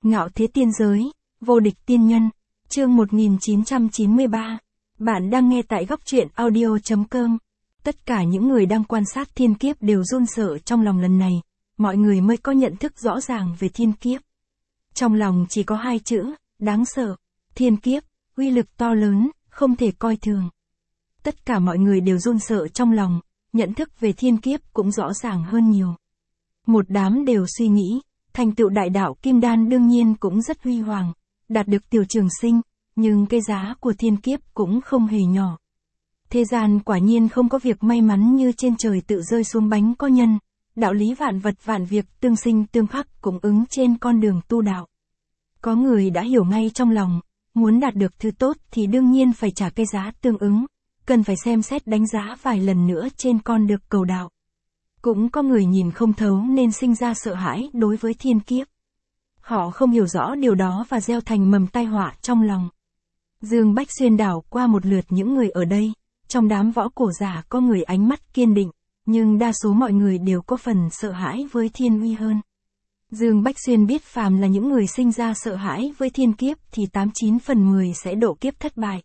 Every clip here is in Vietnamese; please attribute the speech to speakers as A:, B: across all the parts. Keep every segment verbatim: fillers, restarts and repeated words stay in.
A: Ngạo thế tiên giới, vô địch tiên nhân, chương một nghìn chín trăm chín mươi ba. Bạn đang nghe tại góc truyện audio.com. Tất cả những người đang quan sát thiên kiếp đều run sợ trong lòng lần này, mọi người mới có nhận thức rõ ràng về thiên kiếp. Trong lòng chỉ có hai chữ, đáng sợ. Thiên kiếp, uy lực to lớn, không thể coi thường. Tất cả mọi người đều run sợ trong lòng, nhận thức về thiên kiếp cũng rõ ràng hơn nhiều. Một đám đều suy nghĩ, thành tựu đại đạo Kim Đan đương nhiên cũng rất huy hoàng, đạt được tiểu trường sinh, nhưng cái giá của thiên kiếp cũng không hề nhỏ. Thế gian quả nhiên không có việc may mắn như trên trời tự rơi xuống bánh có nhân, đạo lý vạn vật vạn việc tương sinh tương khắc cũng ứng trên con đường tu đạo. Có người đã hiểu ngay trong lòng, muốn đạt được thứ tốt thì đương nhiên phải trả cái giá tương ứng, cần phải xem xét đánh giá vài lần nữa trên con đường cầu đạo. Cũng có người nhìn không thấu nên sinh ra sợ hãi đối với thiên kiếp. Họ không hiểu rõ điều đó và gieo thành mầm tai họa trong lòng. Dương Bách Xuyên đảo qua một lượt những người ở đây, trong đám võ cổ giả có người ánh mắt kiên định, nhưng đa số mọi người đều có phần sợ hãi với thiên uy hơn. Dương Bách Xuyên biết phàm là những người sinh ra sợ hãi với thiên kiếp thì tám chín phần mười sẽ độ kiếp thất bại.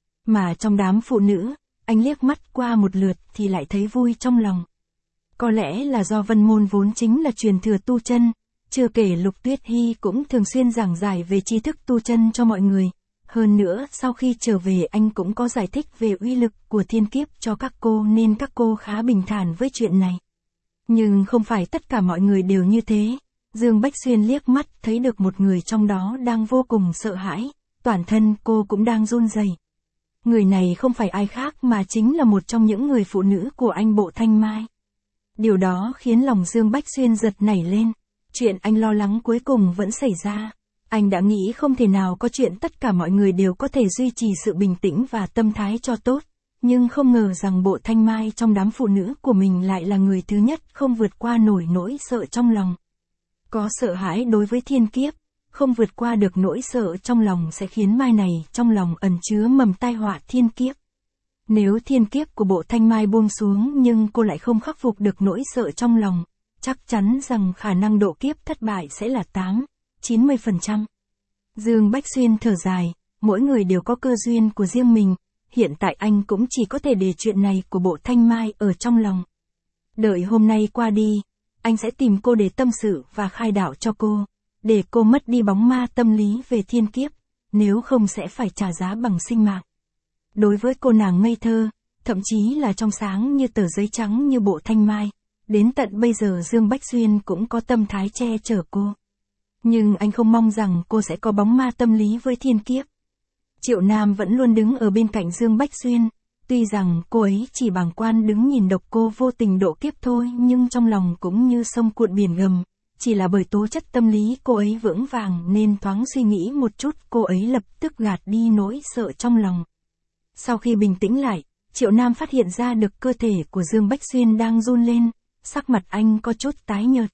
A: Mà trong đám phụ nữ, anh liếc mắt qua một lượt thì lại thấy vui trong lòng. Có lẽ là do Vân Môn vốn chính là truyền thừa tu chân, chưa kể Lục Tuyết Hy cũng thường xuyên giảng giải về tri thức tu chân cho mọi người. Hơn nữa, sau khi trở về anh cũng có giải thích về uy lực của thiên kiếp cho các cô nên các cô khá bình thản với chuyện này. Nhưng không phải tất cả mọi người đều như thế. Dương Bách Xuyên liếc mắt thấy được một người trong đó đang vô cùng sợ hãi, toàn thân cô cũng đang run rẩy. Người này không phải ai khác mà chính là một trong những người phụ nữ của anh Bộ Thanh Mai. Điều đó khiến lòng Dương Bách Xuyên giật nảy lên. Chuyện anh lo lắng cuối cùng vẫn xảy ra. Anh đã nghĩ không thể nào có chuyện tất cả mọi người đều có thể duy trì sự bình tĩnh và tâm thái cho tốt. Nhưng không ngờ rằng Bộ Thanh Mai trong đám phụ nữ của mình lại là người thứ nhất không vượt qua nổi nỗi sợ trong lòng. Có sợ hãi đối với thiên kiếp, không vượt qua được nỗi sợ trong lòng sẽ khiến Mai này trong lòng ẩn chứa mầm tai họa thiên kiếp. Nếu thiên kiếp của Bộ Thanh Mai buông xuống nhưng cô lại không khắc phục được nỗi sợ trong lòng, chắc chắn rằng khả năng độ kiếp thất bại sẽ là tám, chín mươi phần trăm. Dương Bách Xuyên thở dài, mỗi người đều có cơ duyên của riêng mình, hiện tại anh cũng chỉ có thể để chuyện này của Bộ Thanh Mai ở trong lòng. Đợi hôm nay qua đi, anh sẽ tìm cô để tâm sự và khai đạo cho cô, để cô mất đi bóng ma tâm lý về thiên kiếp, nếu không sẽ phải trả giá bằng sinh mạng. Đối với cô nàng ngây thơ, thậm chí là trong sáng như tờ giấy trắng như Bộ Thanh Mai, đến tận bây giờ Dương Bách Xuyên cũng có tâm thái che chở cô. Nhưng anh không mong rằng cô sẽ có bóng ma tâm lý với thiên kiếp. Triệu Nam vẫn luôn đứng ở bên cạnh Dương Bách Xuyên, tuy rằng cô ấy chỉ bàng quan đứng nhìn độc cô vô tình độ kiếp thôi nhưng trong lòng cũng như sông cuộn biển gầm, chỉ là bởi tố chất tâm lý cô ấy vững vàng nên thoáng suy nghĩ một chút cô ấy lập tức gạt đi nỗi sợ trong lòng. Sau khi bình tĩnh lại, Triệu Nam phát hiện ra được cơ thể của Dương Bách Xuyên đang run lên, sắc mặt anh có chút tái nhợt.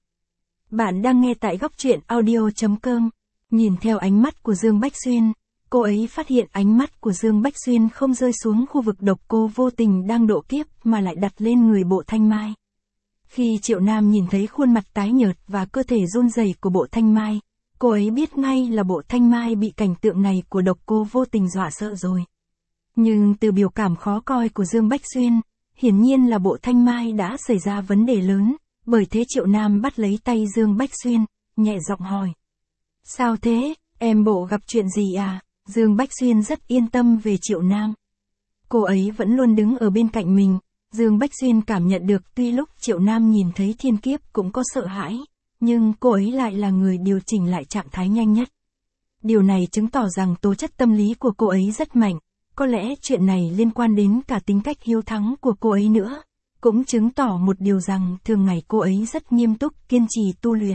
A: Bạn đang nghe tại góc truyện audio.com. Nhìn theo ánh mắt của Dương Bách Xuyên, cô ấy phát hiện ánh mắt của Dương Bách Xuyên không rơi xuống khu vực độc cô vô tình đang độ kiếp mà lại đặt lên người Bộ Thanh Mai. Khi Triệu Nam nhìn thấy khuôn mặt tái nhợt và cơ thể run rẩy của Bộ Thanh Mai, cô ấy biết ngay là Bộ Thanh Mai bị cảnh tượng này của độc cô vô tình dọa sợ rồi. Nhưng từ biểu cảm khó coi của Dương Bách Xuyên, hiển nhiên là Bộ Thanh Mai đã xảy ra vấn đề lớn, bởi thế Triệu Nam bắt lấy tay Dương Bách Xuyên, nhẹ giọng hỏi. Sao thế, em Bộ gặp chuyện gì à? Dương Bách Xuyên rất yên tâm về Triệu Nam. Cô ấy vẫn luôn đứng ở bên cạnh mình, Dương Bách Xuyên cảm nhận được tuy lúc Triệu Nam nhìn thấy thiên kiếp cũng có sợ hãi, nhưng cô ấy lại là người điều chỉnh lại trạng thái nhanh nhất. Điều này chứng tỏ rằng tố chất tâm lý của cô ấy rất mạnh. Có lẽ chuyện này liên quan đến cả tính cách hiếu thắng của cô ấy nữa, cũng chứng tỏ một điều rằng thường ngày cô ấy rất nghiêm túc kiên trì tu luyện.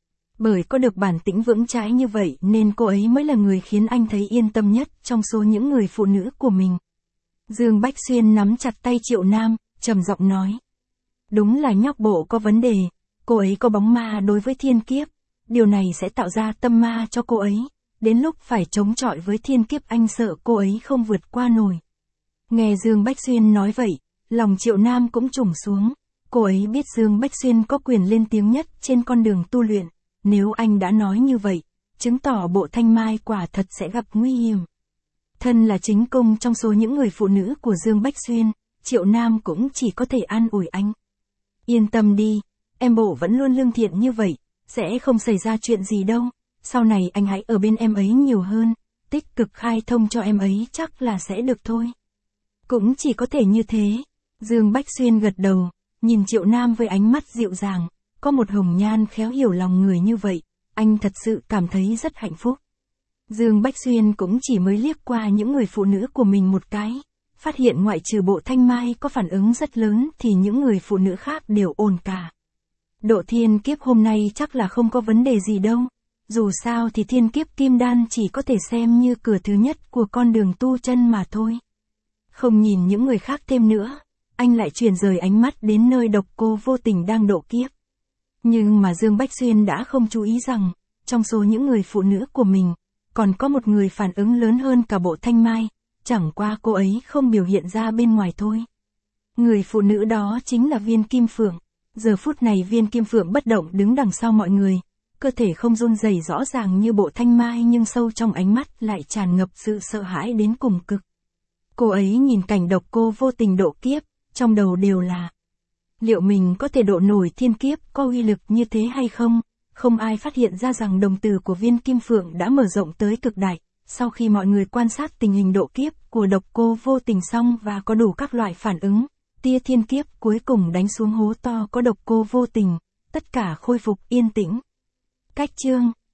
A: Bởi có được bản tĩnh vững chãi như vậy nên cô ấy mới là người khiến anh thấy yên tâm nhất trong số những người phụ nữ của mình. Dương Bách Xuyên nắm chặt tay Triệu Nam, trầm giọng nói. Đúng là nhóc Bộ có vấn đề, cô ấy có bóng ma đối với thiên kiếp, điều này sẽ tạo ra tâm ma cho cô ấy. Đến lúc phải chống chọi với thiên kiếp anh sợ cô ấy không vượt qua nổi. Nghe Dương Bách Xuyên nói vậy, lòng Triệu Nam cũng trùng xuống. Cô ấy biết Dương Bách Xuyên có quyền lên tiếng nhất trên con đường tu luyện. Nếu anh đã nói như vậy, chứng tỏ bộ Thanh Mai quả thật sẽ gặp nguy hiểm. Thân là chính cung trong số những người phụ nữ của Dương Bách Xuyên, Triệu Nam cũng chỉ có thể an ủi anh. Yên tâm đi, em bộ vẫn luôn lương thiện như vậy, sẽ không xảy ra chuyện gì đâu, sau này anh hãy ở bên em ấy nhiều hơn, tích cực khai thông cho em ấy chắc là sẽ được thôi. Cũng chỉ có thể như thế. Dương Bách Xuyên gật đầu, nhìn Triệu Nam với ánh mắt dịu dàng, có một hồng nhan khéo hiểu lòng người như vậy, anh thật sự cảm thấy rất hạnh phúc. Dương Bách Xuyên cũng chỉ mới liếc qua những người phụ nữ của mình một cái, phát hiện ngoại trừ bộ Thanh Mai có phản ứng rất lớn thì những người phụ nữ khác đều ổn cả. Độ thiên kiếp hôm nay chắc là không có vấn đề gì đâu, dù sao thì thiên kiếp kim đan chỉ có thể xem như cửa thứ nhất của con đường tu chân mà thôi. Không nhìn những người khác thêm nữa, anh lại chuyển rời ánh mắt đến nơi Độc Cô Vô Tình đang độ kiếp. Nhưng mà Dương Bách Xuyên đã không chú ý rằng, trong số những người phụ nữ của mình, còn có một người phản ứng lớn hơn cả bộ Thanh Mai, chẳng qua cô ấy không biểu hiện ra bên ngoài thôi. Người phụ nữ đó chính là Viên Kim Phượng. Giờ phút này Viên Kim Phượng bất động đứng đằng sau mọi người, cơ thể không run rẩy rõ ràng như bộ Thanh Mai nhưng sâu trong ánh mắt lại tràn ngập sự sợ hãi đến cùng cực. Cô ấy nhìn cảnh Độc Cô Vô Tình độ kiếp, trong đầu đều là liệu mình có thể độ nổi thiên kiếp có uy lực như thế hay không? Không ai phát hiện ra rằng đồng tử của Viên Kim Phượng đã mở rộng tới cực đại, sau khi mọi người quan sát tình hình độ kiếp của Độc Cô Vô Tình xong và có đủ các loại phản ứng, tia thiên kiếp cuối cùng đánh xuống hố to có Độc Cô Vô Tình, tất cả khôi phục yên tĩnh. Cách chương